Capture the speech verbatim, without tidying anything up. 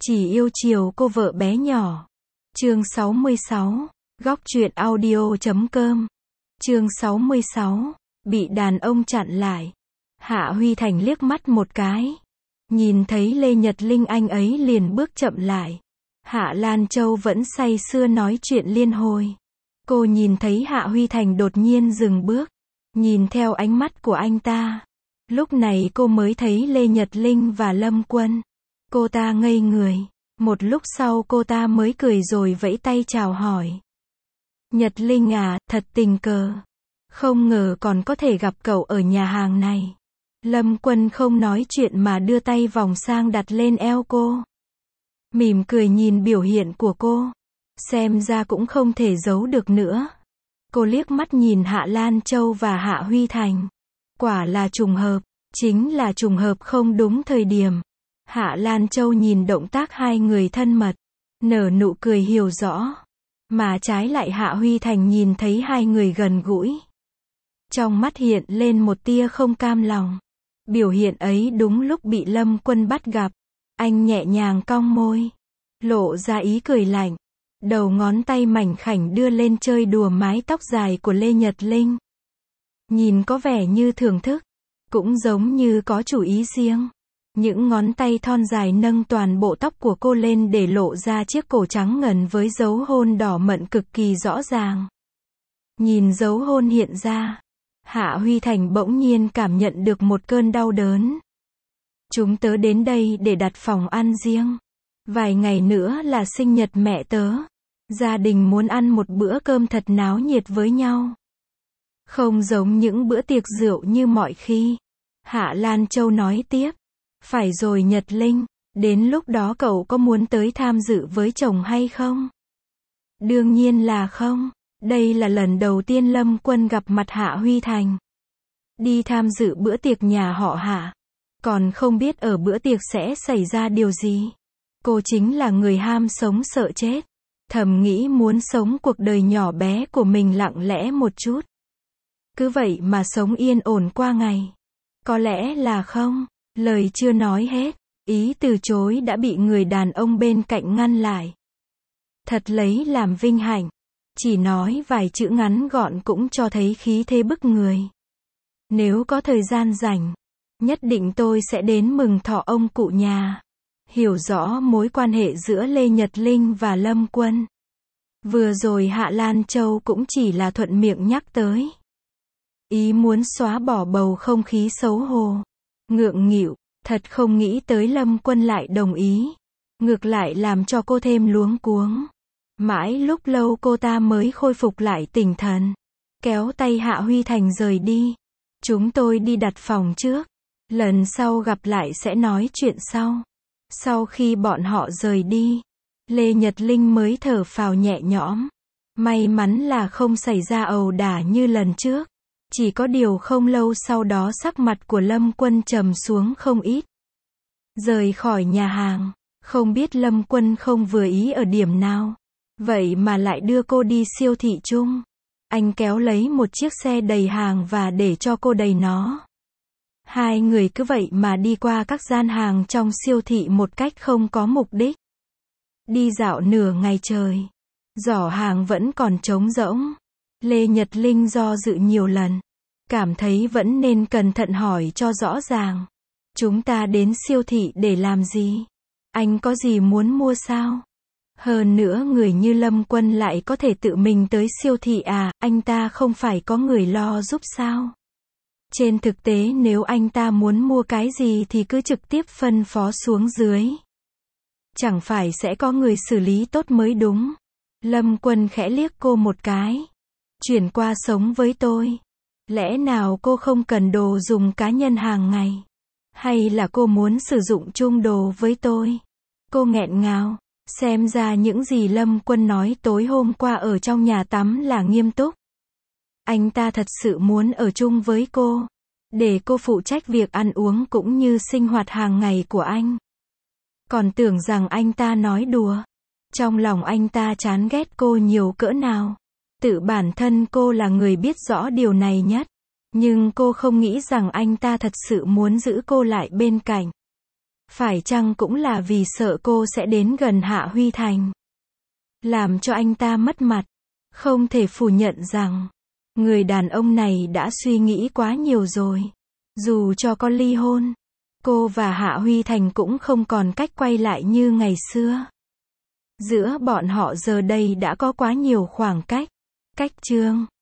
Chỉ yêu chiều cô vợ bé nhỏ. Chương sáu mươi sáu. Góc truyện audio chấm com. Chương sáu mươi sáu. Bị đàn ông chặn lại. Hạ Huy Thành liếc mắt một cái. Nhìn thấy Lê Nhật Linh anh ấy liền bước chậm lại. Hạ Lan Châu vẫn say sưa nói chuyện liên hồi. Cô nhìn thấy Hạ Huy Thành đột nhiên dừng bước. Nhìn theo ánh mắt của anh ta. Lúc này cô mới thấy Lê Nhật Linh và Lâm Quân. Cô ta ngây người. Một lúc sau cô ta mới cười rồi vẫy tay chào hỏi. Nhật Linh à, thật tình cờ. Không ngờ còn có thể gặp cậu ở nhà hàng này. Lâm Quân không nói chuyện mà đưa tay vòng sang đặt lên eo cô. Mỉm cười nhìn biểu hiện của cô. Xem ra cũng không thể giấu được nữa. Cô liếc mắt nhìn Hạ Lan Châu và Hạ Huy Thành. Quả là trùng hợp. Chính là trùng hợp không đúng thời điểm. Hạ Lan Châu nhìn động tác hai người thân mật. Nở nụ cười hiểu rõ. Mà trái lại Hạ Huy Thành nhìn thấy hai người gần gũi. Trong mắt hiện lên một tia không cam lòng. Biểu hiện ấy đúng lúc bị Lâm Quân bắt gặp. Anh nhẹ nhàng cong môi. Lộ ra ý cười lạnh. Đầu ngón tay mảnh khảnh đưa lên chơi đùa mái tóc dài của Lê Nhật Linh. Nhìn có vẻ như thưởng thức. Cũng giống như có chủ ý riêng. Những ngón tay thon dài nâng toàn bộ tóc của cô lên để lộ ra chiếc cổ trắng ngần với dấu hôn đỏ mận cực kỳ rõ ràng. Nhìn dấu hôn hiện ra. Hạ Huy Thành bỗng nhiên cảm nhận được một cơn đau đớn. Chúng tớ đến đây để đặt phòng ăn riêng. Vài ngày nữa là sinh nhật mẹ tớ. Gia đình muốn ăn một bữa cơm thật náo nhiệt với nhau. Không giống những bữa tiệc rượu như mọi khi. Hạ Lan Châu nói tiếp. Phải rồi Nhật Linh, đến lúc đó cậu có muốn tới tham dự với chồng hay không? Đương nhiên là không. Đây là lần đầu tiên Lâm Quân gặp mặt Hạ Huy Thành. Đi tham dự bữa tiệc nhà họ Hạ. Còn không biết ở bữa tiệc sẽ xảy ra điều gì. Cô chính là người ham sống sợ chết. Thầm nghĩ muốn sống cuộc đời nhỏ bé của mình lặng lẽ một chút. Cứ vậy mà sống yên ổn qua ngày. Có lẽ là không. Lời chưa nói hết. Ý từ chối đã bị người đàn ông bên cạnh ngăn lại. Thật lấy làm vinh hạnh. Chỉ nói vài chữ ngắn gọn cũng cho thấy khí thế bức người. Nếu có thời gian rảnh, nhất định tôi sẽ đến mừng thọ ông cụ nhà. Hiểu rõ mối quan hệ giữa Lê Nhật Linh và Lâm Quân. Vừa rồi Hạ Lan Châu cũng chỉ là thuận miệng nhắc tới. Ý muốn xóa bỏ bầu không khí xấu hổ. Ngượng nghịu, thật không nghĩ tới Lâm Quân lại đồng ý. Ngược lại làm cho cô thêm luống cuống. Mãi lúc lâu cô ta mới khôi phục lại tinh thần. Kéo tay Hạ Huy Thành rời đi. Chúng tôi đi đặt phòng trước. Lần sau gặp lại sẽ nói chuyện sau. Sau khi bọn họ rời đi, Lê Nhật Linh mới thở phào nhẹ nhõm. May mắn là không xảy ra ẩu đả như lần trước. Chỉ có điều không lâu sau đó sắc mặt của Lâm Quân trầm xuống không ít. Rời khỏi nhà hàng, không biết Lâm Quân không vừa ý ở điểm nào. Vậy mà lại đưa cô đi siêu thị chung. Anh kéo lấy một chiếc xe đầy hàng và để cho cô đầy nó. Hai người cứ vậy mà đi qua các gian hàng trong siêu thị một cách không có mục đích. Đi dạo nửa ngày trời. Giỏ hàng vẫn còn trống rỗng. Lê Nhật Linh do dự nhiều lần. Cảm thấy vẫn nên cẩn thận hỏi cho rõ ràng. Chúng ta đến siêu thị để làm gì? Anh có gì muốn mua sao? Hơn nữa người như Lâm Quân lại có thể tự mình tới siêu thị à, anh ta không phải có người lo giúp sao? Trên thực tế nếu anh ta muốn mua cái gì thì cứ trực tiếp phân phó xuống dưới. Chẳng phải sẽ có người xử lý tốt mới đúng. Lâm Quân khẽ liếc cô một cái. Chuyển qua sống với tôi. Lẽ nào cô không cần đồ dùng cá nhân hàng ngày? Hay là cô muốn sử dụng chung đồ với tôi? Cô nghẹn ngào. Xem ra những gì Lâm Quân nói tối hôm qua ở trong nhà tắm là nghiêm túc. Anh ta thật sự muốn ở chung với cô. Để cô phụ trách việc ăn uống cũng như sinh hoạt hàng ngày của anh. Còn tưởng rằng anh ta nói đùa. Trong lòng anh ta chán ghét cô nhiều cỡ nào. Tự bản thân cô là người biết rõ điều này nhất. Nhưng cô không nghĩ rằng anh ta thật sự muốn giữ cô lại bên cạnh. Phải chăng cũng là vì sợ cô sẽ đến gần Hạ Huy Thành, làm cho anh ta mất mặt. Không thể phủ nhận rằng, người đàn ông này đã suy nghĩ quá nhiều rồi. Dù cho có ly hôn, cô và Hạ Huy Thành cũng không còn cách quay lại như ngày xưa. Giữa bọn họ giờ đây đã có quá nhiều khoảng cách. Cách chương